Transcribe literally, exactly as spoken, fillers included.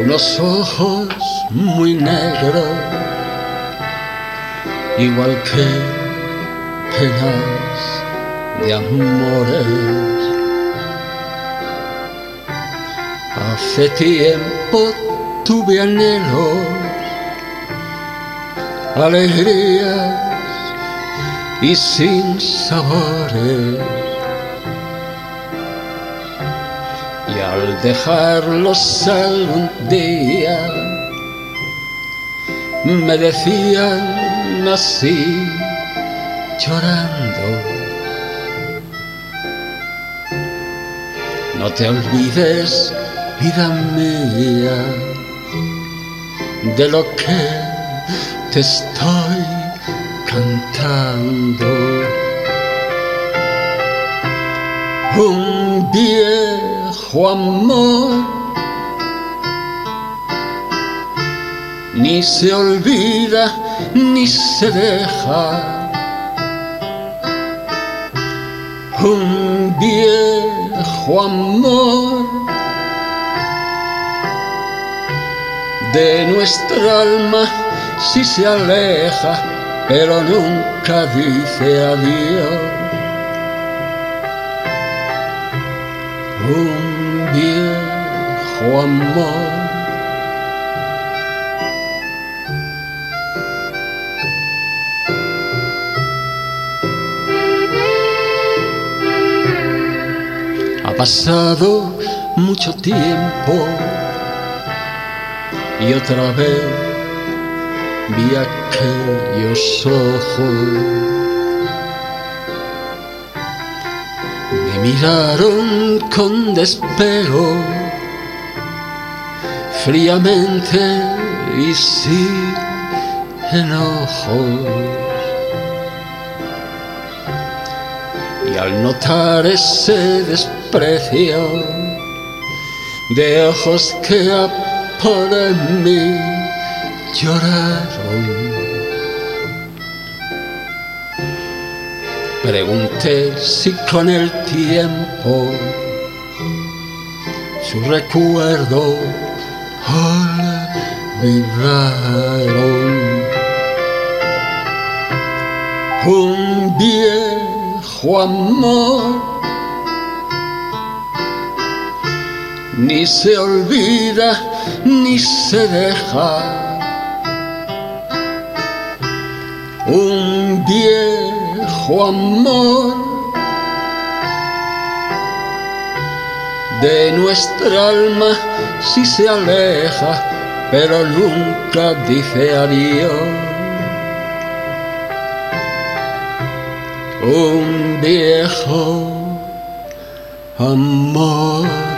unos ojos muy negros, igual que penas de amores. Hace tiempo tuve anhelos, alegrías y sin sabores, y al dejarlos algún día me decían así llorando: no te olvides, vida mía, de lo que te estoy cantando. Un viejo amor ni se olvida ni se deja. Un viejo amor de nuestra alma si se aleja, pero nunca dice adiós. Un viejo amor ha pasado mucho tiempo y otra vez vi aquellos ojos. Me miraron con desespero, fríamente y sin enojos. Y al notar ese desprecio de ojos que por mí lloraron, pregunté si con el tiempo su recuerdo olvidaron. Un viejo amor ni se olvida ni se deja. Un viejo amor de nuestra alma si se aleja, pero nunca dice adiós. Un viejo amor.